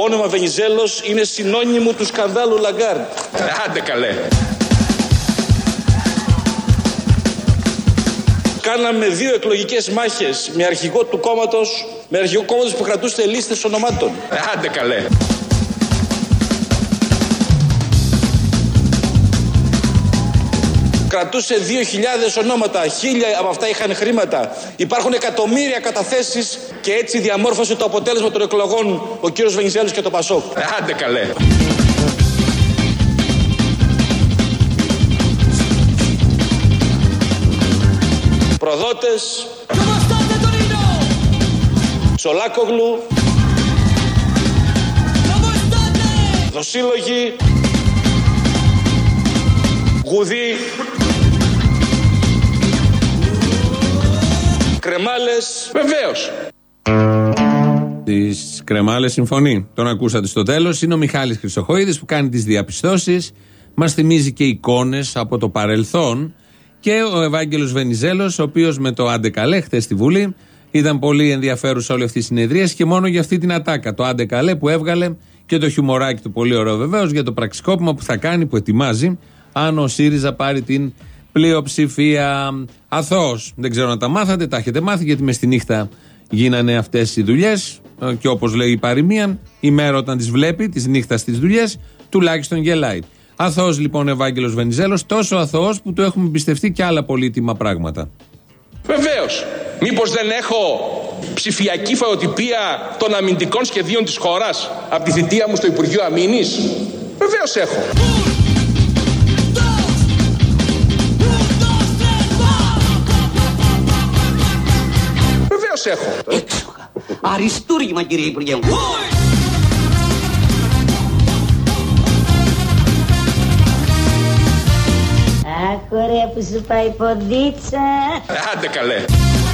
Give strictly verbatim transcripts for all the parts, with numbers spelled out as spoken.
όνομα Βενιζέλος είναι συνώνυμο του σκανδάλου Λαγκάρντ. Άντε καλέ. Κάναμε δύο εκλογικές μάχες με αρχηγό του κόμματος, με αρχηγό κόμματος που κρατούσε λίστες ονομάτων. Άντε καλέ. Κρατούσε δύο χιλιάδες ονόματα, χίλια από αυτά είχαν χρήματα. Υπάρχουν εκατομμύρια καταθέσεις και έτσι διαμόρφωσε το αποτέλεσμα των εκλογών ο κύριος Βενιζέλος και το Πασόκ. Άντε καλέ. Προδότες, Σολάκογλου, δοσύλλογοι, γουδί, κρεμάλες, βεβαίως. Τις κρεμάλες συμφωνεί. Τον ακούσατε στο τέλος. Είναι ο Μιχάλης Χρυσοχοΐδης που κάνει τις διαπιστώσεις. Μας θυμίζει και εικόνες από το παρελθόν. Και ο Ευάγγελος Βενιζέλος, ο οποίος με το άντε καλέ χθες στη Βουλή ήταν πολύ ενδιαφέρουσα όλη αυτή η συνεδρία και μόνο για αυτή την ατάκα. Το άντε καλέ που έβγαλε και το χιουμοράκι του πολύ ωραίο βεβαίως για το πραξικόπημα που θα κάνει, που ετοιμάζει, αν ο ΣΥΡΙΖΑ πάρει την πλειοψηφία. Αθώος. Δεν ξέρω αν τα μάθατε, τα έχετε μάθει, γιατί μες στη νύχτα γίνανε αυτές οι δουλειές. Και όπως λέει η παροιμία, η μέρα όταν τις βλέπει, τις νύχτα στις δουλειές, τουλάχιστον γελάει. Αθώος λοιπόν ο Ευάγγελος Βενιζέλος, τόσο αθώος που του έχουμε εμπιστευτεί και άλλα πολύτιμα πράγματα. Βεβαίως. Μήπως δεν έχω ψηφιακή φωτοτυπία των αμυντικών σχεδίων της χώρας από τη θητεία μου στο Υπουργείο Αμήνης? Βεβαίως έχω. Βεβαίως έχω. Έξοχα. Αριστούργημα, κύριε Υπουργέ μου. Αχ, ωραία που σου πάει η ποδίτσα. Άντε καλέ.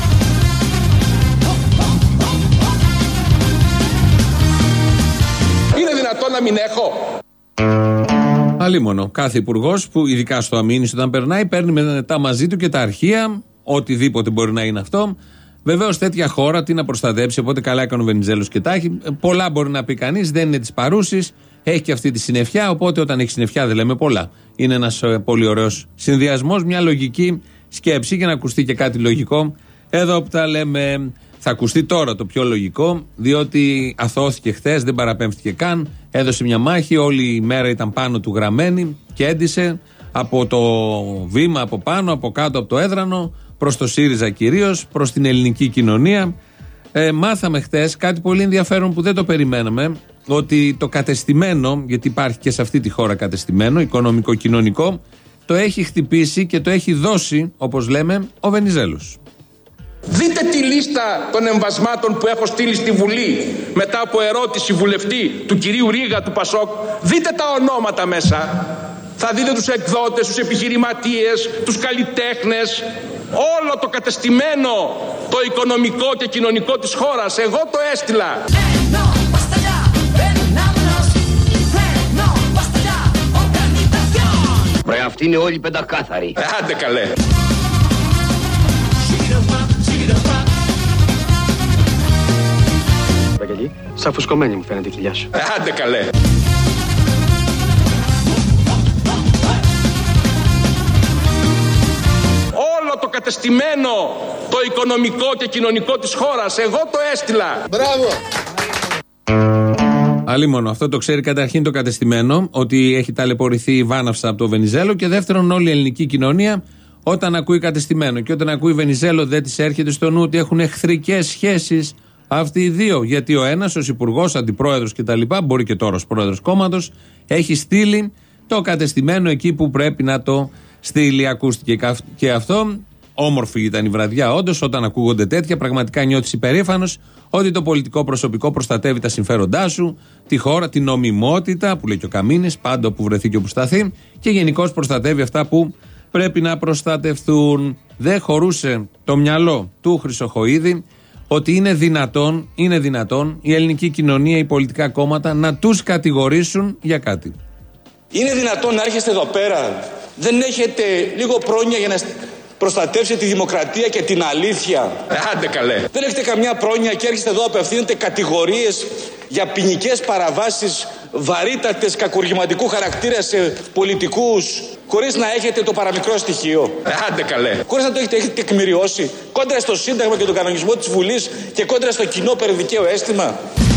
Είναι δυνατόν να μην έχω? Αλίμονο. Κάθε υπουργός που ειδικά στο Αμήνης όταν περνάει παίρνει μετά μαζί του και τα αρχεία, οτιδήποτε μπορεί να είναι αυτό. Βεβαίως τέτοια χώρα τι να προστατέψει, οπότε καλά έκανε ο Βενιζέλος και τα έχει. Πολλά μπορεί να πει κανείς, δεν είναι της παρούσης. Έχει και αυτή τη συννεφιά, οπότε όταν έχει συννεφιά δεν λέμε πολλά. Είναι ένας ε, πολύ ωραίος συνδυασμός, μια λογική σκέψη για να ακουστεί και κάτι λογικό. Εδώ που τα λέμε, θα ακουστεί τώρα το πιο λογικό, διότι αθώθηκε χθες, δεν παραπέμφθηκε καν, έδωσε μια μάχη, όλη η μέρα ήταν πάνω του γραμμένη και έντυσε από το βήμα, από πάνω, από κάτω, από το έδρανο, προς το ΣΥΡΙΖΑ κυρίως, προς την ελληνική κοινωνία. Ε, μάθαμε χθες κάτι πολύ ενδιαφέρον που δεν το περιμέναμε, ότι το κατεστημένο, γιατί υπάρχει και σε αυτή τη χώρα κατεστημένο, οικονομικό-κοινωνικό, το έχει χτυπήσει και το έχει δώσει, όπως λέμε, ο Βενιζέλος. Δείτε τη λίστα των εμβασμάτων που έχω στείλει στη Βουλή μετά από ερώτηση βουλευτή του κυρίου Ρίγα του Πασόκ. Δείτε τα ονόματα μέσα. Θα δείτε τους εκδότες, τους επιχειρηματίες, τους καλλιτέχνες. Όλο το κατεστημένο, το οικονομικό και κοινωνικό της χώρας. Εγώ το έστειλα. Ρε, αυτοί είναι όλοι πεντακάθαροι. Άντε καλέ. Βαγγελή, σαν φουσκωμένη μου φαίνεται η κοιλιά σου. Άντε καλέ. Όλο το κατεστημένο, το οικονομικό και κοινωνικό της χώρας. Εγώ το έστειλα. Μπράβο. Αλίμονο, αυτό το ξέρει καταρχήν το κατεστημένο, ότι έχει ταλαιπωρηθεί η βάναυσα από το Βενιζέλο, και δεύτερον όλη η ελληνική κοινωνία όταν ακούει κατεστημένο. Και όταν ακούει Βενιζέλο δεν της έρχεται στο νου ότι έχουν εχθρικές σχέσεις αυτοί οι δύο. Γιατί ο ένας ως υπουργός, αντιπρόεδρος κτλ., μπορεί και τώρα ως πρόεδρος κόμματος, έχει στείλει το κατεστημένο εκεί που πρέπει να το στείλει. Ακούστηκε και αυτό. Όμορφη ήταν η βραδιά, όντως, όταν ακούγονται τέτοια. Πραγματικά νιώθεις υπερήφανος ότι το πολιτικό προσωπικό προστατεύει τα συμφέροντά σου, τη χώρα, την νομιμότητα που λέει και ο Καμίνης, πάντα όπου βρεθεί και όπου σταθεί, και γενικώς προστατεύει αυτά που πρέπει να προστατευτούν. Δεν χωρούσε το μυαλό του Χρυσοχοΐδη ότι είναι δυνατόν, είναι δυνατόν η ελληνική κοινωνία, οι πολιτικά κόμματα να τους κατηγορήσουν για κάτι. Είναι δυνατόν να έρχεστε εδώ πέρα, δεν έχετε λίγο πρόνοια για να προστατεύσετε τη δημοκρατία και την αλήθεια. Άντε καλέ. Δεν έχετε καμιά πρόνοια και έρχεστε εδώ απευθύνετε κατηγορίες για ποινικές παραβάσεις βαρύτατες κακουργηματικού χαρακτήρα σε πολιτικούς, χωρίς να έχετε το παραμικρό στοιχείο. Άντε καλέ. Χωρίς να το έχετε, έχετε τεκμηριώσει κόντρα στο Σύνταγμα και τον κανονισμό της Βουλής και κόντρα στο κοινό περιδικαίο αίσθημα.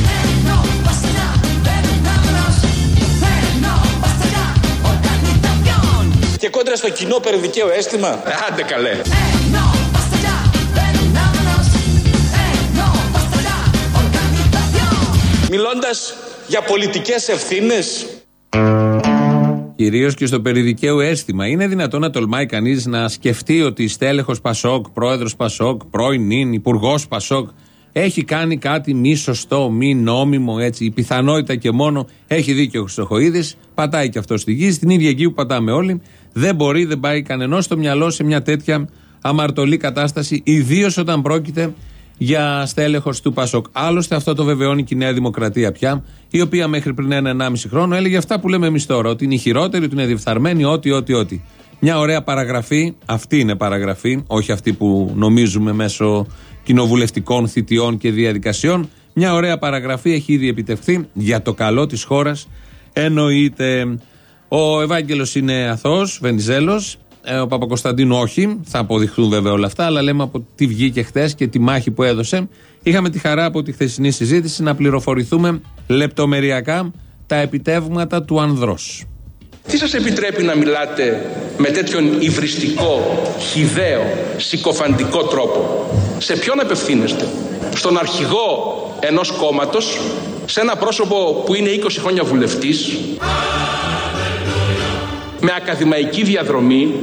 Και κόντρα στο κοινό περιδικαίο αίσθημα. Άντε καλέ. Μιλώντας για πολιτικές ευθύνες. Κυρίως και στο περιδικαίο αίσθημα. Είναι δυνατόν να τολμάει κανείς να σκεφτεί ότι στέλεχος Πασόκ, πρόεδρος Πασόκ, πρώην νυν, υπουργός Πασόκ έχει κάνει κάτι μη σωστό, μη νόμιμο, έτσι. Η πιθανότητα και μόνο, έχει δίκιο ο Χρυσοχοΐδης, πατάει και αυτό στη γη, στην ίδια γη που πατάμε όλοι. Δεν μπορεί, δεν πάει κανενός στο μυαλό σε μια τέτοια αμαρτωλή κατάσταση, ιδίως όταν πρόκειται για στέλεχος του Πασόκ. Άλλωστε, αυτό το βεβαιώνει και η Νέα Δημοκρατία πια, η οποία μέχρι πριν ένα ενάμιση χρόνο έλεγε αυτά που λέμε εμείς τώρα, ότι είναι η χειρότερη, ότι είναι διεφθαρμένη, ό,τι, ό,τι, ό,τι. Μια ωραία παραγραφή, αυτή είναι παραγραφή, όχι αυτή που νομίζουμε μέσω κοινοβουλευτικών θητιών και διαδικασιών. Μια ωραία παραγραφή έχει ήδη επιτευχθεί για το καλό της χώρας. Εννοείται. Ο Ευάγγελος είναι αθώος, Βενιζέλος. Ο Παπακοσταντίνου όχι. Θα αποδειχθούν βέβαια όλα αυτά, αλλά λέμε από τι βγήκε χθες και τη μάχη που έδωσε. Είχαμε τη χαρά από τη χθεσινή συζήτηση να πληροφορηθούμε λεπτομεριακά τα επιτεύγματα του ανδρός. Τι σας επιτρέπει να μιλάτε με τέτοιον υβριστικό, χυδαίο, συκοφαντικό τρόπο? Σε ποιον απευθύνεστε? Στον αρχηγό ενός κόμματος, σε ένα πρόσωπο που είναι είκοσι χρόνια βουλευτής, με ακαδημαϊκή διαδρομή,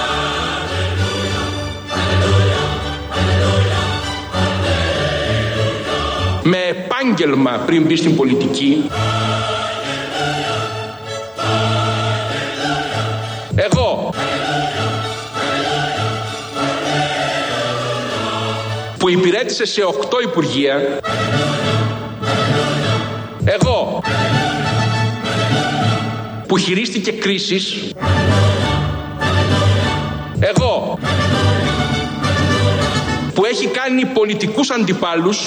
με επάγγελμα πριν μπει στην πολιτική. Εγώ, που υπηρέτησε σε οκτώ υπουργεία. Εγώ, που χειρίστηκε κρίσεις. Εγώ, που έχει κάνει πολιτικούς αντιπάλους,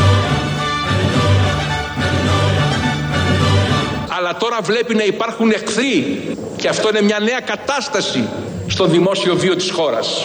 αλλά τώρα βλέπει να υπάρχουν εχθροί, και αυτό είναι μια νέα κατάσταση στο δημόσιο βίο της χώρας.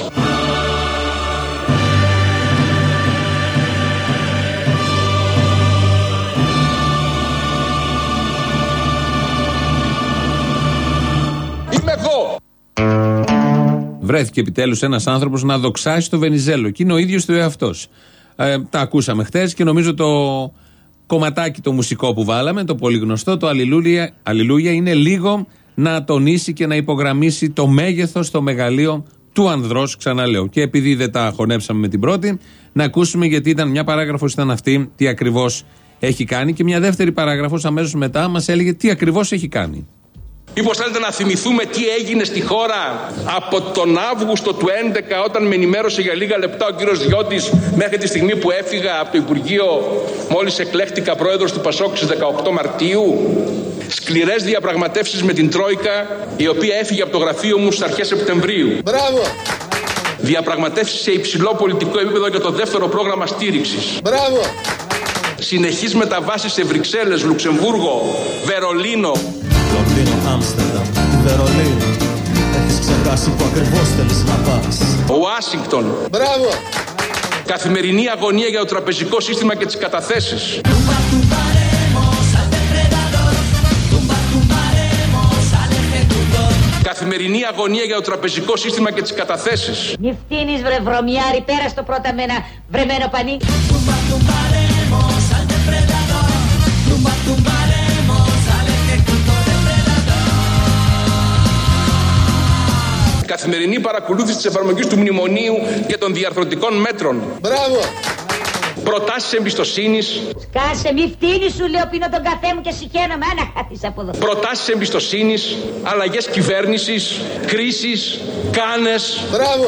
Είμαι εγώ. Βρέθηκε επιτέλους ένας άνθρωπος να δοξάσει το Βενιζέλο και είναι ο ίδιος του εαυτός. Ε, τα ακούσαμε χτες και νομίζω το κομματάκι το μουσικό που βάλαμε, το πολύ γνωστό, το Αλληλούια, Αλληλούια είναι λίγο να τονίσει και να υπογραμμίσει το μέγεθος, το μεγαλείο του ανδρός, ξαναλέω. Και επειδή δεν τα χωνέψαμε με την πρώτη, να ακούσουμε, γιατί ήταν μια παράγραφος, ήταν αυτή, τι ακριβώς έχει κάνει, και μια δεύτερη παράγραφος αμέσως μετά μας έλεγε τι ακριβώς έχει κάνει. Μήπως θέλετε να θυμηθούμε τι έγινε στη χώρα από τον Αύγουστο του έντεκα, όταν με ενημέρωσε για λίγα λεπτά ο κύριος Διώτης, μέχρι τη στιγμή που έφυγα από το Υπουργείο, μόλις εκλέχτηκα πρόεδρος του Πασόκ στις δεκαοκτώ Μαρτίου. Σκληρές διαπραγματεύσεις με την Τρόικα, η οποία έφυγε από το γραφείο μου στις αρχές Σεπτεμβρίου. Μπράβο! Διαπραγματεύσεις σε υψηλό πολιτικό επίπεδο για το δεύτερο πρόγραμμα στήριξης. Μπράβο! Συνεχείς μεταβάσεις σε Βρυξέλλες, Λουξεμβούργο, Βερολίνο. Λονδίνο, Άμστερνταμ, Βερολίνο. Έχεις ξεχάσει που ακριβώς θέλεις να πας. Ουάσιγκτον. Μπράβο! Καθημερινή αγωνία για το τραπεζικό σύστημα και τις καταθέσεις. Καθημερινή αγωνία για το τραπεζικό σύστημα και τις καταθέσεις. Μη φτύνεις βρε βρωμιάρη, πέρα στο πρώτα με ένα βρεμένο πανί. Καθημερινή παρακολούθηση της εφαρμογής του μνημονίου και των διαρθρωτικών μέτρων. Μπράβο! Προτάσεις εμπιστοσύνης. Σκάσε, μη φτύνεις σου λέω, πίνω τον καφέ μου και συχαίνομαι, άνα χάθεις από εδώ. Προτάσεις εμπιστοσύνης, αλλαγές κυβέρνησης, κρίσεις, κάνες. Μπράβο!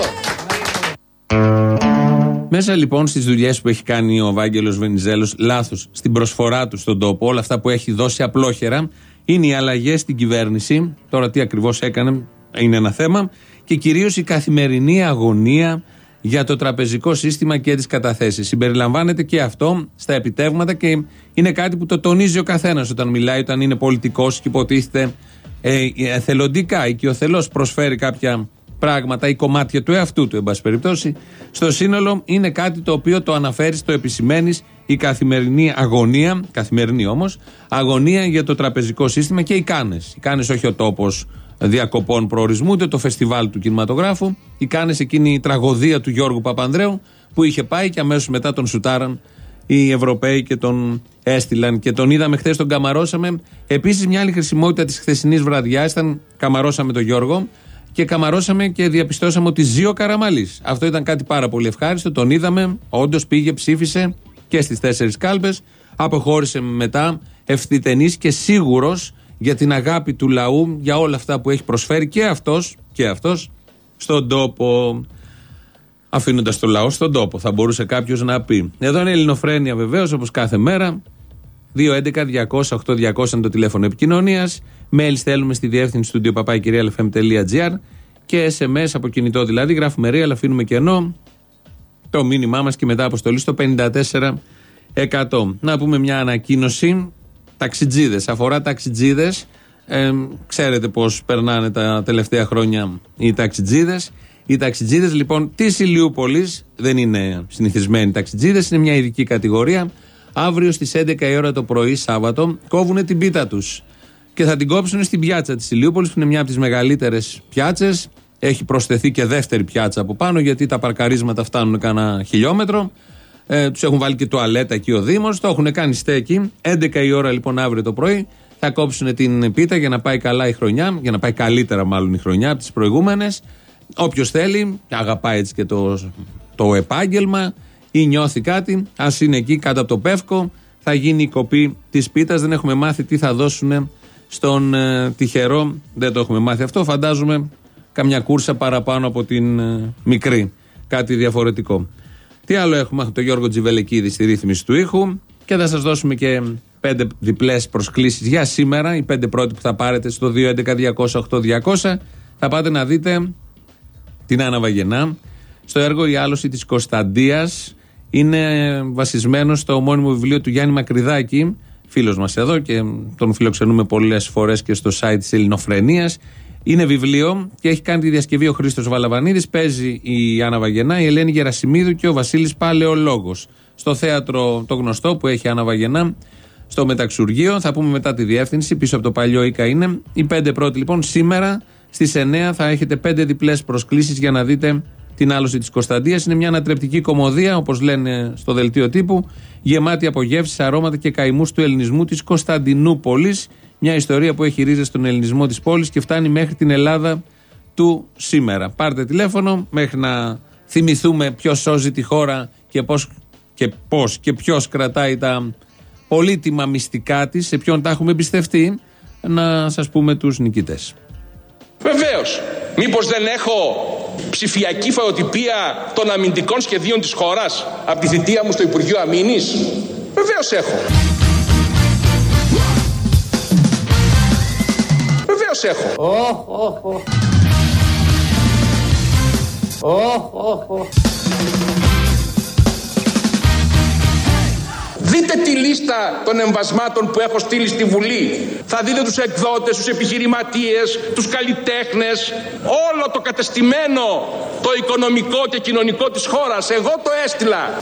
Μέσα λοιπόν στις δουλειές που έχει κάνει ο Βάγγελος Βενιζέλος, λάθος στην προσφορά του στον τόπο, όλα αυτά που έχει δώσει απλόχερα, είναι οι αλλαγές στην κυβέρνηση. Τώρα τι ακριβώς έκανε είναι ένα θέμα. και κυρίως η καθημερινή αγωνία για το τραπεζικό σύστημα και τις καταθέσεις. Συμπεριλαμβάνεται και αυτό στα επιτεύγματα και είναι κάτι που το τονίζει ο καθένας όταν μιλάει, όταν είναι πολιτικός και υποτίθεται ε, εθελοντικά, οικειοθελώς προσφέρει κάποια πράγματα ή κομμάτια του εαυτού του, εν πάση περιπτώσει. Στο σύνολο είναι κάτι το οποίο το αναφέρεις, το επισημαίνεις, η καθημερινή αγωνία, καθημερινή όμως, αγωνία για το τραπεζικό σύστημα και οι Κάνες. Οι Κάνες, όχι ο τόπος διακοπών προορισμού, ούτε το φεστιβάλ του κινηματογράφου. Οι Κάνες, εκείνη η τραγωδία του Γιώργου Παπανδρέου που είχε πάει και αμέσως μετά τον σουτάραν οι Ευρωπαίοι και τον έστειλαν και τον είδαμε χθες, τον καμαρώσαμε. Επίσης, μια άλλη χρησιμότητα της χθεσινής βραδιάς ήταν καμαρώσαμε τον Γιώργο και καμαρώσαμε και διαπιστώσαμε ότι ζει ο Καραμαλής. Αυτό ήταν κάτι πάρα πολύ ευχάριστο. Τον είδαμε, όντως πήγε, ψήφισε και στις τέσσερις κάλπες. Αποχώρησε μετά ευθυτενής και σίγουρος για την αγάπη του λαού, για όλα αυτά που έχει προσφέρει και αυτός, και αυτός στον τόπο. Αφήνοντας το λαό στον τόπο, θα μπορούσε κάποιος να πει. Εδώ είναι η Ελληνοφρένεια βεβαίως, όπως κάθε μέρα. δύο έντεκα διακόσια οκτώ διακόσια είναι το τηλέφωνο επικοινωνίας. Mail στέλνουμε στη διεύθυνση του studio παπάκι real f m τελεία g r και ες εμ ες από κινητό δηλαδή. Γράφουμε real, αφήνουμε κενό. Το μήνυμά μας και μετά αποστολή στο πενήντα τέσσερα εκατό. Να πούμε μια ανακοίνωση. Ταξιτζίδες. Αφορά ταξιτζίδες. Ε, ξέρετε πώς περνάνε τα τελευταία χρόνια οι ταξιτζίδες. Οι ταξιτζίδες λοιπόν της Ηλιούπολης δεν είναι συνηθισμένοι ταξιτζίδες, είναι μια ειδική κατηγορία. Αύριο στις έντεκα η ώρα το πρωί, Σάββατο, κόβουν την πίτα τους και θα την κόψουν στην πιάτσα της Ηλιούπολης, που είναι μια από τις μεγαλύτερες πιάτσες. Έχει προσθεθεί και δεύτερη πιάτσα από πάνω, γιατί τα παρκαρίσματα φτάνουν κάνα χιλιόμετρο. Ε, τους έχουν βάλει και τουαλέτα εκεί ο Δήμος, το έχουν κάνει στέκι. έντεκα η ώρα λοιπόν αύριο το πρωί θα κόψουν την πίτα για να πάει καλά η χρονιά, για να πάει καλύτερα μάλλον η χρονιά από τις προηγούμενες. Όποιος θέλει, αγαπάει έτσι και το, το επάγγελμα ή νιώθει κάτι, ας είναι εκεί κάτω από το Πεύκο, θα γίνει η κοπή της πίτας. Δεν έχουμε μάθει τι θα δώσουν στον ε, τυχερό, δεν το έχουμε μάθει αυτό. Φαντάζομαι καμιά κούρσα παραπάνω από την ε, μικρή, κάτι διαφορετικό. Τι άλλο έχουμε? Το Γιώργο Τζιβελεκίδη στη ρύθμιση του ήχου και θα σας δώσουμε και πέντε διπλές προσκλήσεις για σήμερα. Οι πέντε πρώτοι που θα πάρετε στο δύο έντεκα διακόσια οκτώ διακόσια θα πάτε να δείτε την Άννα Βαγενά στο έργο «Η άλωση της Κωνσταντίας». Είναι βασισμένο στο ομώνυμο βιβλίο του Γιάννη Μακρυδάκη, φίλος μας εδώ και τον φιλοξενούμε πολλές φορές και στο site της Ελληνοφρενίας. Είναι βιβλίο και έχει κάνει τη διασκευή ο Χρήστος Βαλαβανίδης. Παίζει η Άννα Βαγενά, η Ελένη Γερασιμίδου και ο Βασίλης Παλαιολόγος. Στο θέατρο το γνωστό που έχει η Άννα Βαγενά, στο Μεταξουργείο. Θα πούμε μετά τη διεύθυνση, πίσω από το παλιό Ίκα είναι. Οι πέντε πρώτοι λοιπόν σήμερα στις εννέα θα έχετε πέντε διπλές προσκλήσεις για να δείτε την άλωση της Κωνσταντίας. Είναι μια ανατρεπτική κωμωδία, όπως λένε στο δελτίο τύπου, γεμάτη από γεύσεις, αρώματα και καημούς του ελληνισμού της Κωνσταντινούπολης. Μια ιστορία που έχει ρίζες στον ελληνισμό της πόλης και φτάνει μέχρι την Ελλάδα του σήμερα. Πάρτε τηλέφωνο μέχρι να θυμηθούμε ποιος σώζει τη χώρα και πώς και, πώς και ποιος κρατάει τα πολύτιμα μυστικά της, σε ποιον τα έχουμε εμπιστευτεί, να σας πούμε τους νικητές. Βεβαίως. Μήπως δεν έχω ψηφιακή φωτοτυπία των αμυντικών σχεδίων της χώρας από τη θητεία μου στο Υπουργείο Αμήνης? Βεβαίως έχω. Βεβαίως έχω. Οχ, οχ, οχ. Οχ, οχ, οχ. Δείτε τη λίστα των εμβασμάτων που έχω στείλει στη Βουλή. Θα δείτε τους εκδότες, τους επιχειρηματίες, τους καλλιτέχνες. Όλο το κατεστημένο, το οικονομικό και κοινωνικό της χώρας. Εγώ το έστειλα.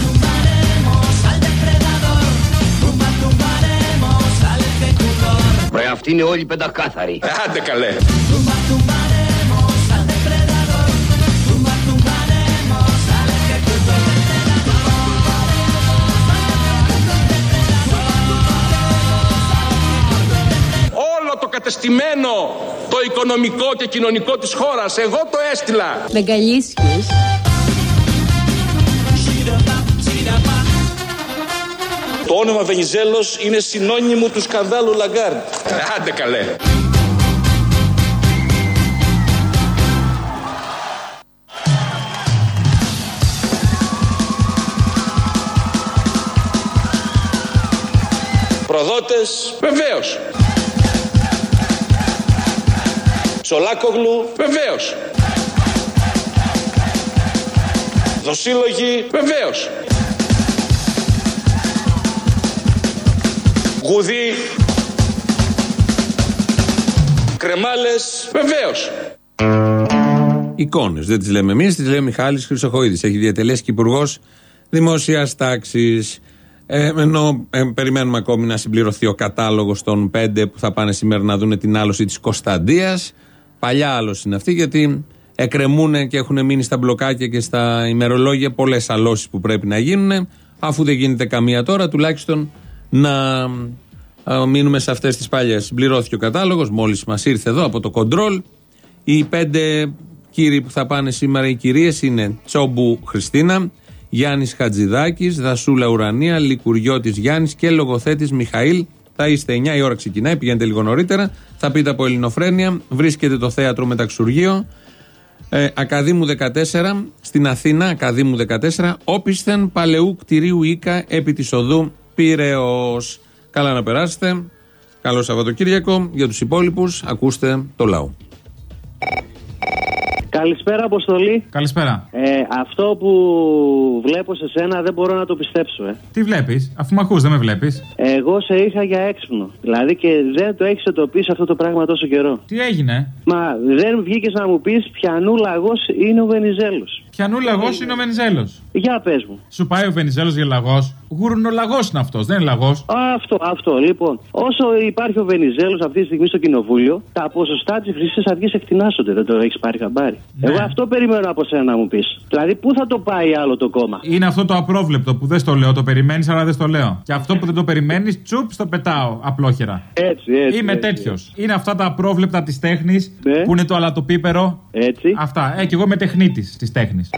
Ρε, αυτοί είναι όλοι πεντακάθαροι. Άντε καλέ. Το κατεστημένο, το οικονομικό και κοινωνικό της χώρας. Εγώ το έστειλα. Μεγαλίσχυος. Το όνομα Βενιζέλος είναι συνώνυμο του σκανδάλου Λαγκάρντ. Άντε καλέ. Προδότες. Βεβαίως. Σολάκογλου. Βεβαίως. δοσύλλογοι. Βεβαίως. Γουδί. Κρεμάλες. Βεβαίως. Εικόνες. Δεν τις λέμε εμείς, τις λέει ο Μιχάλης Χρυσοχοΐδης. Έχει διατελέσει και υπουργός δημόσιας τάξης. Ε, ενώ ε, περιμένουμε ακόμη να συμπληρωθεί ο κατάλογος των πέντε που θα πάνε σήμερα να δουν την άλωση της Κωνσταντίας. Παλιά άλωση είναι αυτή, γιατί εκκρεμούν και έχουν μείνει στα μπλοκάκια και στα ημερολόγια πολλές αλώσεις που πρέπει να γίνουν. Αφού δεν γίνεται καμία τώρα, τουλάχιστον να α, μείνουμε σε αυτές τις παλιές. Συμπληρώθηκε ο κατάλογος, μόλις μας ήρθε εδώ από το κοντρόλ. Οι πέντε κύριοι που θα πάνε σήμερα, οι κυρίες, είναι Τσόμπου Χριστίνα, Γιάννης Χατζηδάκης, Δασούλα Ουρανία, Λικουριώτης Γιάννης και λογοθέτης Μιχαήλ. Θα είστε εννιά η ώρα, ξεκινάει, πηγαίνετε λίγο νωρίτερα. Θα πείτε από Ελληνοφρένεια, βρίσκεται το θέατρο Μεταξουργείο, ε, Ακαδήμου δεκατέσσερα, στην Αθήνα, Ακαδήμου δεκατέσσερα, όπισθεν παλαιού κτηρίου Ίκα επί της οδού Πειραιώς. Καλά να περάσετε. Καλό Σαββατοκύριακο. Για τους υπόλοιπους, ακούστε το λαό. Καλησπέρα, Αποστολή. Καλησπέρα. Ε, αυτό που βλέπω σε σένα δεν μπορώ να το πιστέψω, ε. Τι βλέπεις, αφού με ακούς, δεν με βλέπεις. Εγώ σε είχα για έξυπνο. Δηλαδή και δεν το έχεις εντοπίσει αυτό το πράγμα τόσο καιρό. Τι έγινε? Μα δεν βγήκες να μου πεις ποιανού λαγός είναι ο Βενιζέλος. Ποιανού λαγός είναι ο Βενιζέλος? Για πες μου. Σου πάει ο Βενιζέλος για λαγός? Γουρνολαγός είναι αυτός, δεν είναι λαγός. Αυτό, αυτό. Λοιπόν, όσο υπάρχει ο Βενιζέλος αυτή τη στιγμή στο κοινοβούλιο, τα ποσοστά της Χρυσής Αυγής εκτινάσσονται. Δεν το έχεις πάρει χαμπάρι. Ναι. Εγώ αυτό περιμένω από σένα να μου πεις. Δηλαδή, πού θα το πάει άλλο το κόμμα? Είναι αυτό το απρόβλεπτο που δεν στο λέω. Το περιμένεις, αλλά δεν στο λέω. Και αυτό που δεν το περιμένεις, τσουπ, στο πετάω απλόχερα. Έτσι, έτσι. Είμαι τέτοιος. Είναι αυτά τα απρόβλεπτα της τέχνης, ναι, που είναι το αλατοπίπερο. Έτσι. Αυτά. Ε, και εγώ είμαι τεχνίτης της τέχνης.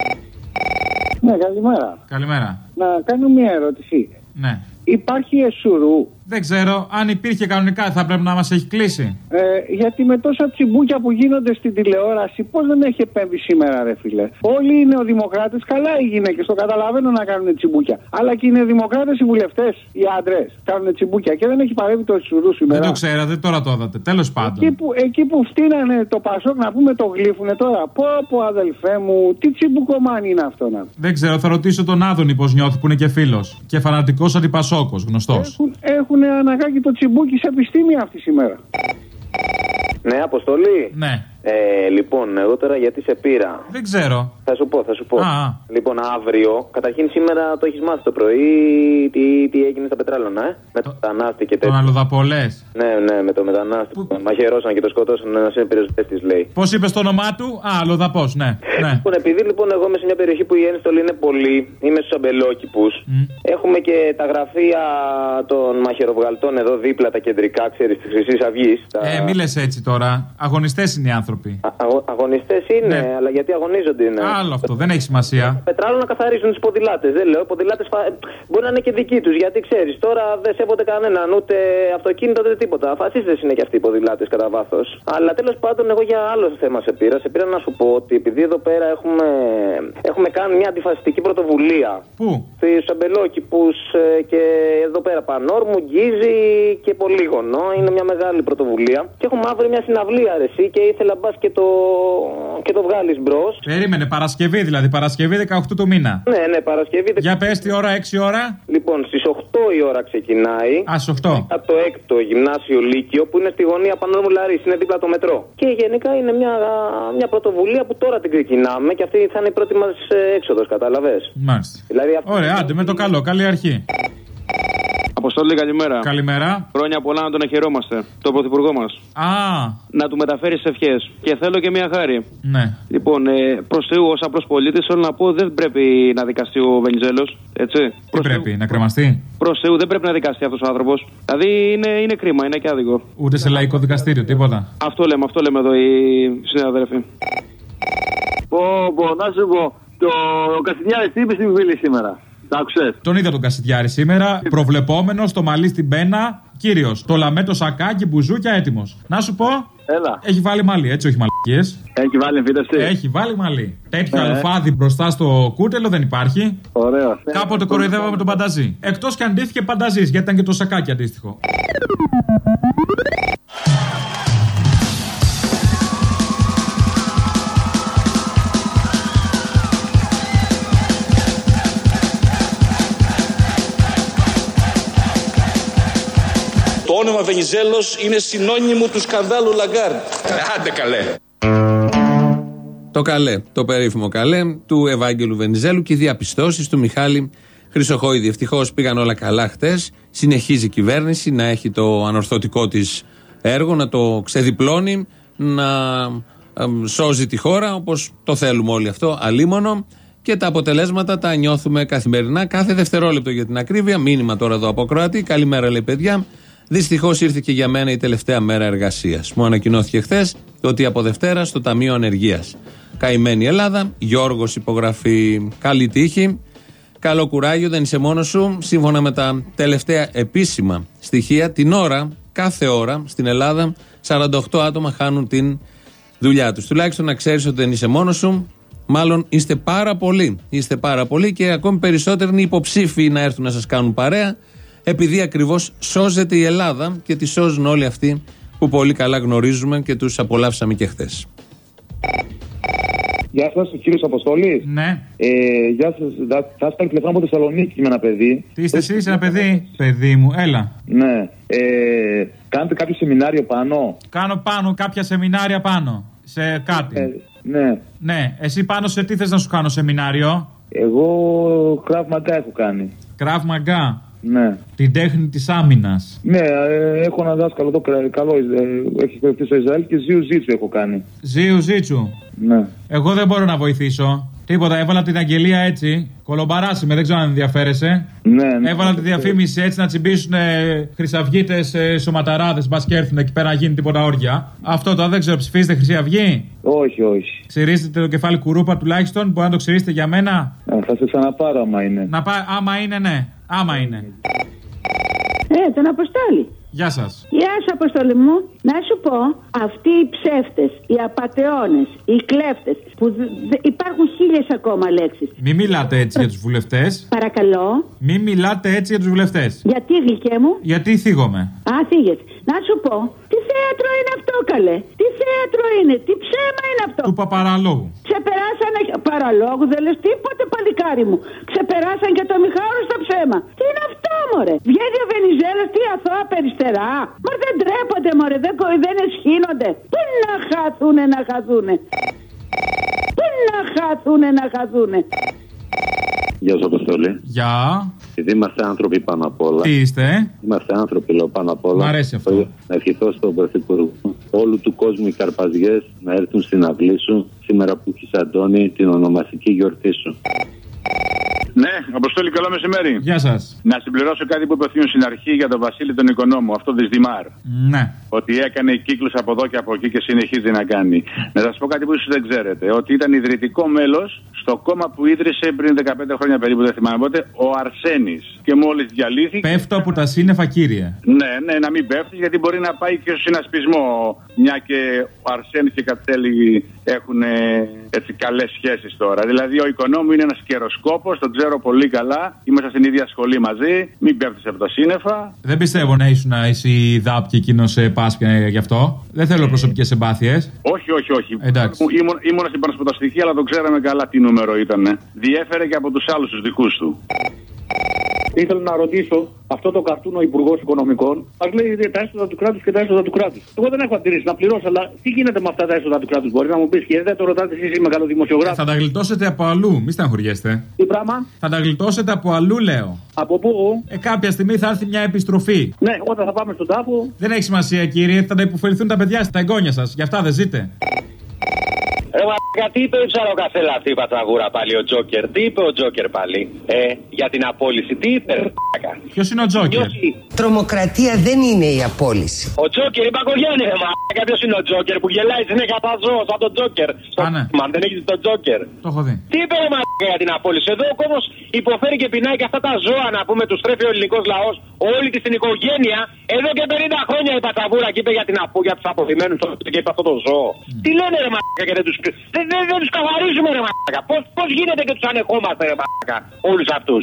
Ναι, καλημέρα. Καλημέρα. Να κάνω μια ερώτηση. Ναι. Υπάρχει εσουρού? Δεν ξέρω. Αν υπήρχε κανονικά θα πρέπει να μας έχει κλείσει. Ε, γιατί με τόσα τσιμπούκια που γίνονται στην τηλεόραση, πώς δεν έχει επέμβει σήμερα, ρε φίλε? Όλοι οι νεοδημοκράτες, καλά οι γυναίκες, το καταλαβαίνω να κάνουν τσιμπούκια. Αλλά και οι νεοδημοκράτες, οι βουλευτές, οι άντρες, κάνουν τσιμπούκια και δεν έχει παρέμβει το εσουρού σήμερα. Δεν το ξέρατε, τώρα το είδατε. Τέλος πάντων. Εκεί που, εκεί που φτύνανε το Πασόκ, να πούμε, το γλύφουνε τώρα. Πω, πω, αδελφέ μου, τι τσιμπουκομάνι είναι αυτό να. Δεν ξέρω, θα ρωτήσω τον Άδωνη πώς νιώθει που είναι και φίλος. Και φανατικός αντιπασόκος, γνωστός. Έχουν, έχουν αναγκάκι το τσιμπούκι σε επιστήμη αυτή σήμερα. Ναι, Αποστολή. Ναι. Ε, λοιπόν, εγώ τώρα γιατί σε πήρα. Δεν ξέρω. Θα σου πω, θα σου πω. Α. Λοιπόν, αύριο, καταρχήν σήμερα το έχεις μάθει το πρωί τι, τι έγινε στα Πετράλωνα, ε. Με το μετανάστη και τέτοιο. Τον αλλοδαπολές. Ναι, ναι, με το μετανάστη. Που... Μαχαιρώσαν και το σκοτώσαν ένας υπηρεσιτές της, λέει. Πώς είπες το όνομά του? Α, αλλοδαπός, ναι. ναι. Λοιπόν, επειδή λοιπόν εγώ είμαι σε μια περιοχή που η ένστολη είναι πολύ, είμαι στους αμπελόκηπους. Mm. Έχουμε και τα γραφεία των μαχαιροβγαλτών εδώ δίπλα, τα κεντρικά, ξέρεις, της Χρυσής Αυγής. Τα... Ε, μη λες έτσι τώρα. Αγωνιστές είναι οι άνθρωποι. Α, αγω, αγωνιστές είναι, ναι, αλλά γιατί αγωνίζονται είναι. Άλλο αυτό, δεν έχει σημασία. Πετράλο να καθαρίζουν τους ποδηλάτες. Δεν λέω, οι ποδηλάτες φα... μπορεί να είναι και δικοί τους. Γιατί ξέρεις, τώρα δεν σέβονται κανέναν, ούτε αυτοκίνητο, ούτε τίποτα. Φασίστες είναι και αυτοί οι ποδηλάτες κατά βάθος. Αλλά τέλος πάντων, εγώ για άλλο θέμα σε πήρα. Σε πήρα να σου πω ότι επειδή εδώ πέρα έχουμε, έχουμε κάνει μια αντιφασιστική πρωτοβουλία. Πού? Στους αμπελόκηπους και εδώ πέρα Πανόρμου, Γκίζη και Πολύγωνο. Είναι μια μεγάλη πρωτοβουλία. Και έχουμε αύριο μια συναυλία, αρεσί, και ήθελα μπας και το, και το βγάλεις μπρος. Περίμενε, Παρασκευή δηλαδή, Παρασκευή δεκαοκτώ του μήνα. Ναι, ναι, Παρασκευή. Για πες τι ώρα, έξι ώρα. Λοιπόν, στις οκτώ η ώρα ξεκινάει. Α, στις οκτώ. Το έκτο γυμνάσιο Λύκειο που είναι στη γωνία Πανόρμου Λαρίς, είναι δίπλα το μετρό. Και γενικά είναι μια, μια πρωτοβουλία που τώρα την ξεκινάμε και αυτή θα είναι η πρώτη μας έξοδος, κατάλαβες. Μάλιστα. Δηλαδή, αυτή... Ωραία, άντε με το καλό, καλή αρχή. Αποστολή, καλημέρα. Καλημέρα. Χρόνια πολλά να τον εχαιρόμαστε, τον πρωθυπουργό μας. Α. Να του μεταφέρεις ευχές. Και θέλω και μια χάρη. Ναι. Λοιπόν, ε, προς Θεού, ως απλός πολίτης, θέλω να πω δεν πρέπει να δικαστεί ο Βενιζέλος. Έτσι. Τι προς πρέπει, Θεού, να κρεμαστεί. Προς Θεού, δεν πρέπει να δικαστεί αυτός ο άνθρωπος. Δηλαδή είναι, είναι κρίμα, είναι και άδικο. Ούτε σε λαϊκό δικαστήριο, τίποτα. Αυτό λέμε, αυτό λέμε εδώ οι συναδέλφοι. Πω, πω, να σου πω. Το Κασιδιάρης τι είπε στην Βουλή σήμερα? Τον είδα τον Κασιδιάρη σήμερα, προβλεπόμενο στο μαλλί στην πένα, κύριος. Το λαμέτο σακάκι, μπουζούκια, έτοιμος. Να σου πω, έλα. Έχει βάλει μαλλί, έτσι, όχι μαλακίες. Έχει βάλει εμφύτευση. Έχει βάλει μαλλί. Τέτοιο ε. αλφάδι μπροστά στο κούτελο δεν υπάρχει. Ωραίο. Κάποτε κοροϊδεύαμε τον Πανταζή. Εκτός και αντίθηκε Πανταζής, γιατί ήταν και το σακάκι αντίστοιχο. όνομα Βενιζέλος είναι συνώνυμο του σκανδάλου Λαγκάρντ. Άντε καλέ. Το καλέ, το περίφημο καλέ του Ευάγγελου Βενιζέλου και οι διαπιστώσεις του Μιχάλη Χρυσοχοίδη. Ευτυχώς πήγαν όλα καλά χτες. Συνεχίζει η κυβέρνηση να έχει το ανορθωτικό της έργο, να το ξεδιπλώνει, να ε, σώζει τη χώρα όπως το θέλουμε όλοι αυτό, αλίμονο. Και τα αποτελέσματα τα νιώθουμε καθημερινά, κάθε δευτερόλεπτο για την ακρίβεια. Μήνυμα τώρα εδώ από Κροατή. Καλημέρα, λέει παιδιά. Δυστυχώς ήρθε και για μένα η τελευταία μέρα εργασίας. Μου ανακοινώθηκε χθες ότι από Δευτέρα στο Ταμείο Ανεργίας. Καημένη Ελλάδα. Γιώργος υπογραφή. Καλή τύχη. Καλό κουράγιο, δεν είσαι μόνος σου. Σύμφωνα με τα τελευταία επίσημα στοιχεία, την ώρα, κάθε ώρα στην Ελλάδα, σαράντα οκτώ άτομα χάνουν την δουλειά τους. Τουλάχιστον να ξέρεις ότι δεν είσαι μόνος σου. Μάλλον είστε πάρα πολλοί. Είστε πάρα πολλοί και ακόμη περισσότεροι είναι υποψήφοι να έρθουν να σας κάνουν παρέα, επειδή ακριβώς σώζεται η Ελλάδα και τη σώζουν όλοι αυτοί που πολύ καλά γνωρίζουμε και τους απολαύσαμε και χθες. Γεια σας, ο κύριος Αποστόλης. Ναι. Ε, γεια σας, θα σας πάρει τηλεφώνο από Θεσσαλονίκη με ένα παιδί. Τι είστε εσείς, ένα παιδί? Παιδί μου, έλα. Ναι. Ε, κάνετε κάποιο σεμινάριο πάνω? Κάνω πάνω κάποια σεμινάρια πάνω. Σε κάτι. Ε, ναι. Ναι. Εσύ πάνω σε τι θες να σου κάνω σεμινάριο? Εγώ Krav Maga έχω κάνει. Krav Maga. Ναι. Την τέχνη της άμυνας. Ναι, ε, έχω ένα δάσκαλο εδώ, καλό, ε, έχει εκπαιδευτεί στο Ισραήλ και Ζίου Ζίτσου έχω κάνει. Ζίου Ζίτσου. Ναι. Εγώ δεν μπορώ να βοηθήσω. Τίποτα, έβαλα την αγγελία έτσι. Κολομπαράσι με, δεν ξέρω αν ενδιαφέρεσαι. Ναι, ναι. Έβαλα τη διαφήμιση έτσι να τσιμπήσουν ε, χρυσαυγίτες ε, σωματαράδες. Μπας και έρθουν εκεί πέρα να γίνει τίποτα όργια. Αυτό τώρα δεν ξέρω, ψηφίζετε Χρυσή Αυγή? Όχι, όχι. Ξυρίζετε το κεφάλι κουρούπα τουλάχιστον, μπορεί να το ξυρίσετε για μένα. Ε, θα σε ξαναπάρω άμα είναι. Να πάει, άμα είναι, ναι. Άμα είναι. Ε, τον Αποστόλη. Γεια σας. Γεια σου, Αποστόλη μου. Να σου πω, αυτοί οι ψεύτες, οι απατεώνες, οι κλέφτες, που δ- υπάρχουν χίλιες ακόμα λέξεις. Μην μιλάτε έτσι για τους βουλευτές. Παρακαλώ. Μην μιλάτε έτσι για τους βουλευτές. Γιατί, γλυκέ μου? Γιατί θίγομαι. Α, θίγεσαι. Να σου πω, τι θέατρο είναι αυτό, καλέ? Τι θέατρο είναι, τι ψέμα είναι αυτό? Του παπαραλόγου. Ξεπεράσανε. Παραλόγου, δεν λες τίποτε, παλικάρι μου. Ξεπεράσαν και το Μιχάωρο στο ψέμα. Τι είναι αυτό, μωρέ? Βγαίνει ο Βενιζέλος, τι αθώα περιστερά. Μα δεν τρέπονται, μωρέ, δεν, δεν εσχύνονται. Πού να χαθούνε, να χαθούνε. Πού να χαθούνε, να χαθούνε. Γεια σας, Αποστολή. Γεια. Επειδή είμαστε άνθρωποι πάνω απ' όλα. Τι είστε? Είμαστε άνθρωποι, λέω, πάνω απ' όλα. Μ' αρέσει αυτό. Να ευχηθώ στον Πρωθυπουργό όλου του κόσμου οι καρπαζιές να έρθουν στην αυλή σου σήμερα που έχεις, Αντώνη, την ονομαστική γιορτή σου. Ναι, Αποστόλη, καλό μεσημέρι. Γεια σας. Να συμπληρώσω κάτι που είπε ο Θείος στην αρχή για τον Βασίλη τον Οικονόμο, αυτό της Δημάρ. Ναι. Ότι έκανε κύκλους από εδώ και από εκεί και συνεχίζει να κάνει. Να σας πω κάτι που ίσως δεν ξέρετε. Ότι ήταν ιδρυτικό μέλος στο κόμμα που ίδρυσε πριν δεκαπέντε χρόνια περίπου, δεν θυμάμαι πότε, ο Αρσένης. Και μόλις διαλύθηκε. Πέφτω από τα σύννεφα, κύριε. Ναι, ναι, να μην πέφτει, γιατί μπορεί να πάει και στο συνασπισμό. Μια και ο Αρσένης και η Κατσέλη έχουν έτσι καλές σχέσεις τώρα. Δηλαδή ο Οικονόμου είναι ένας καιροσκόπος, τον ξέρω πολύ καλά. Είμαστε στην ίδια σχολή μαζί. Μην πέφτεις από τα σύννεφα. Δεν πιστεύω να ήσουν εσύ δάπ και εκείνος πάσπια γι' αυτό. Δεν θέλω προσωπικές εμπάθειες. Όχι, όχι, όχι. Εντάξει. Ήμουν, ήμουν στην Πανασποταστική, αλλά το ξέραμε καλά τι νούμερο ήταν. Διέφερε και από τους άλλους τους δικούς του. Ήθελα να ρωτήσω αυτό το καρτούν ο Υπουργός Οικονομικών. Μας λέει τα έσοδα του κράτους και τα έσοδα του κράτους. Εγώ δεν έχω αντιρρήσει να πληρώσω, αλλά τι γίνεται με αυτά τα έσοδα του κράτους? Μπορεί να μου πεις, και δεν το ρωτάτε εσείς, είμαι καλοδημοσιογράφος. Θα τα γλιτώσετε από αλλού, μη στεναχωριέστε. Τι πράγμα? Θα τα γλιτώσετε από αλλού, λέω. Από πού? Ε, κάποια στιγμή θα έρθει μια επιστροφή. Ναι, όταν θα πάμε στον τάφο. Δεν έχει σημασία, κύριε, θα τα υποφεληθούν τα παιδιά στα εγγόνια σας. Γι' αυτά δεν ζείτε. Ρε μαλάκα, τι είπε η ψαροκαφέλα αυτή η πατραγούρα πάλι ο Τζόκερ? Τι είπε ο Τζόκερ πάλι? Ε, για την απόλυση, τι είπε? Ποιος είναι ο Τζόκερ? Τρομοκρατία δεν είναι η απόλυση. Ο Τζόκερ, η Παγκογιάννη, ρε μαλάκα, ποιος είναι ο Τζόκερ που γελάει συνέχεια τα ζώα, σαν τον Τζόκερ? Στο ναι. Μα δεν έχεις τον Τζόκερ. Το έχω δει. Τι είπε ρε μαλάκα για την απόλυση? Εδώ ο κόσμος υποφέρει και πεινάει και αυτά τα ζώα, να πούμε, τους τρέφει ο ελληνικός λαός, όλη τη την οικογένεια. Εδώ και πενήντα χρόνια η πατραγούρα και είπε για, την απο, για τους αποθυμένους και είπε αυτό το ζώο. Mm. Τι λένε ρε μαλάκα και δεν τους... Δεν, δεν, δεν τους καθαρίζουμε ρε μαλάκα. Πώς, πώς γίνεται και τους ανεχόμαστε ρε μαλάκα όλους αυτούς?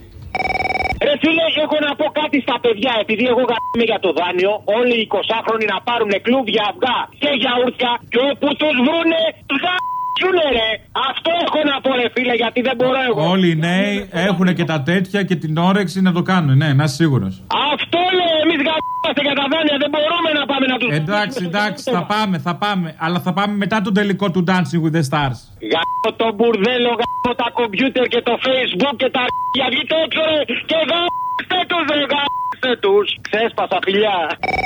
Ρε φίλε, έχω να πω κάτι στα παιδιά. Επειδή εγώ γαμμέμαι για το δάνειο, όλοι οι εικοσάχρονοι να πάρουν κλούβια, αυγά και γιαούρτια, και όπου τους βρούνε τους γαμμ... ρε. Αυτό έχω να πω, ρε φίλε, γιατί δεν μπορώ εγώ. Όλοι οι νέοι έχουν και τα τέτοια και την όρεξη να το κάνουν, ναι, να είσαι σίγουρος. Αυτό λέω, εμείς γαμπόμαστε για τα δάνεια, δεν μπορούμε να πάμε να τους... Εντάξει, εντάξει, θα πάμε, θα πάμε, αλλά θα πάμε μετά τον τελικό του Dancing with the Stars. Γαμπώ το μπουρδέλο, γαμπώ τα κομπιούτερ και το Facebook και τα για βγείτε έξω, ρε, και γαμπώστε τους, ρε, γαμπώστε τους. Ξέσπασα, φιλιά.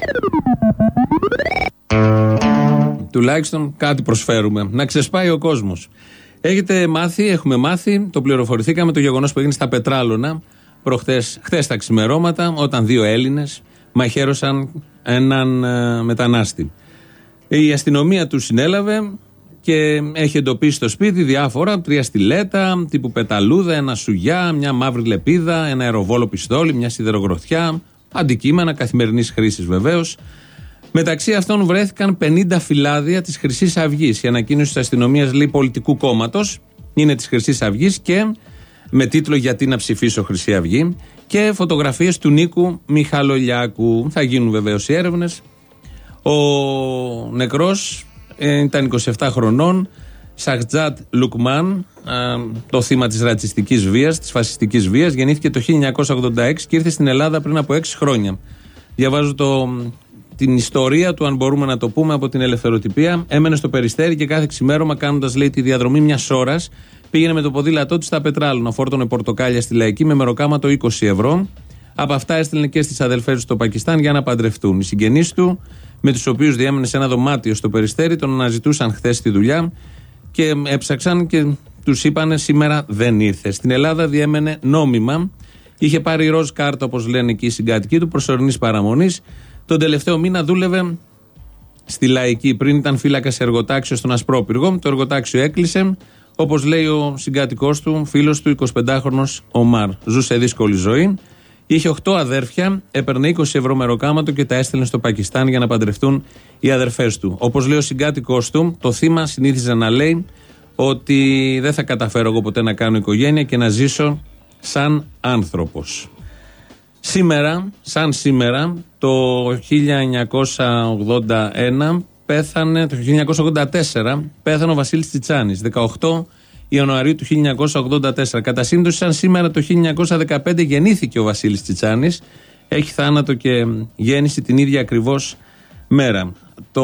Τουλάχιστον κάτι προσφέρουμε. Να ξεσπάει ο κόσμος. Έχετε μάθει, έχουμε μάθει, το πληροφορηθήκαμε το γεγονός που έγινε στα Πετράλωνα προχτές, χθες τα ξημερώματα, όταν δύο Έλληνες μαχαίρωσαν έναν ε, μετανάστη. Η αστυνομία του συνέλαβε και έχει εντοπίσει στο σπίτι διάφορα, τρία στιλέτα, τύπου πεταλούδα, ένα σουγιά, μια μαύρη λεπίδα, ένα αεροβόλο πιστόλι, μια σιδερογροθιά, αντικείμενα καθημερινής χρήσης βεβαίως. Μεταξύ αυτών βρέθηκαν πενήντα φυλάδια της Χρυσής Αυγής. Η ανακοίνωση της αστυνομίας λέει πολιτικού κόμματος, είναι της Χρυσής Αυγής και με τίτλο «Γιατί να ψηφίσω Χρυσή Αυγή» και φωτογραφίες του Νίκου Μιχαλολιάκου. Θα γίνουν βεβαίως οι έρευνες. Ο νεκρός ήταν είκοσι επτά χρονών, Σαχτζάτ Λουκμάν, το θύμα της ρατσιστικής βίας, της φασιστικής βίας. Γεννήθηκε το χίλια εννιακόσια ογδόντα έξι και ήρθε στην Ελλάδα πριν από έξι χρόνια. Διαβάζω το... την ιστορία του, αν μπορούμε να το πούμε, από την Ελευθεροτυπία. Έμενε στο Περιστέρι και κάθε ξημέρωμα, κάνοντας λέει τη διαδρομή μιας ώρας, πήγαινε με το ποδήλατό του στα Πετράλωνα. Φόρτωνε πορτοκάλια στη Λαϊκή με μεροκάματο είκοσι ευρώ. Από αυτά έστελνε και στις αδελφές του στο Πακιστάν για να παντρευτούν. Οι συγγενείς του, με τους οποίους διέμενε σε ένα δωμάτιο στο Περιστέρι, τον αναζητούσαν χθες στη δουλειά και έψαξαν και τους είπανε σήμερα δεν ήρθε. Στην Ελλάδα διέμενε νόμιμα. Είχε πάρει ροζ κάρτα, όπως λένε εκεί οι συγκάτοικοι του, προσωρινής παραμονής. Τον τελευταίο μήνα δούλευε στη Λαϊκή. Πριν ήταν φύλακας εργοτάξιο στον Ασπρόπυργο. Το εργοτάξιο έκλεισε. Όπως λέει ο συγκάτοικός του, φίλος του, εικοσιπεντάχρονος Ομάρ. Ζούσε δύσκολη ζωή. Είχε οκτώ αδέρφια. Έπαιρνε είκοσι ευρώ μεροκάματο και τα έστελνε στο Πακιστάν για να παντρευτούν οι αδερφές του. Όπως λέει ο συγκάτοικός του, το θύμα συνήθιζε να λέει ότι δεν θα καταφέρω εγώ ποτέ να κάνω οικογένεια και να ζήσω σαν άνθρωπος. Σήμερα, σαν σήμερα, το χίλια εννιακόσια ογδόντα ένα πέθανε, το χίλια εννιακόσια ογδόντα τέσσερα πέθανε ο Βασίλης Τσιτσάνης, δεκαοκτώ Ιανουαρίου του χίλια εννιακόσια ογδόντα τέσσερα. Κατά σύμπτωση, σαν σήμερα το χίλια εννιακόσια δεκαπέντε γεννήθηκε ο Βασίλης Τσιτσάνης. Έχει θάνατο και γέννηση την ίδια ακριβώς μέρα. Το,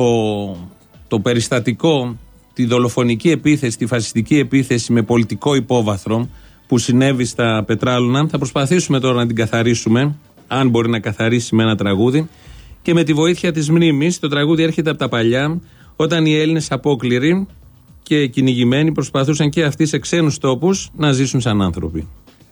το περιστατικό, τη δολοφονική επίθεση, τη φασιστική επίθεση με πολιτικό υπόβαθρο που συνέβη στα Πετράλωνα, θα προσπαθήσουμε τώρα να την καθαρίσουμε, αν μπορεί να καθαρίσει με ένα τραγούδι. Και με τη βοήθεια της μνήμης, το τραγούδι έρχεται από τα παλιά, όταν οι Έλληνες απόκληροι και κυνηγημένοι προσπαθούσαν και αυτοί σε ξένους τόπους να ζήσουν σαν άνθρωποι.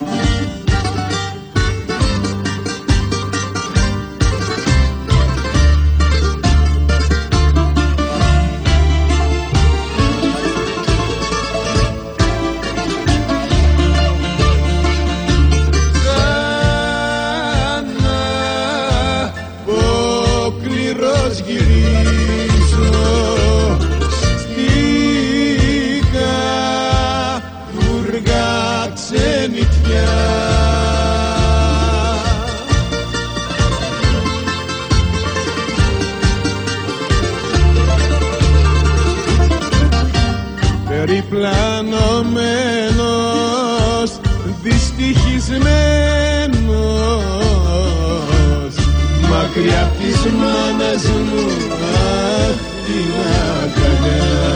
Περιπλανωμένος, δυστυχισμένος, μακριά απ' της μάνας μου, αχ, την αγκαλιά.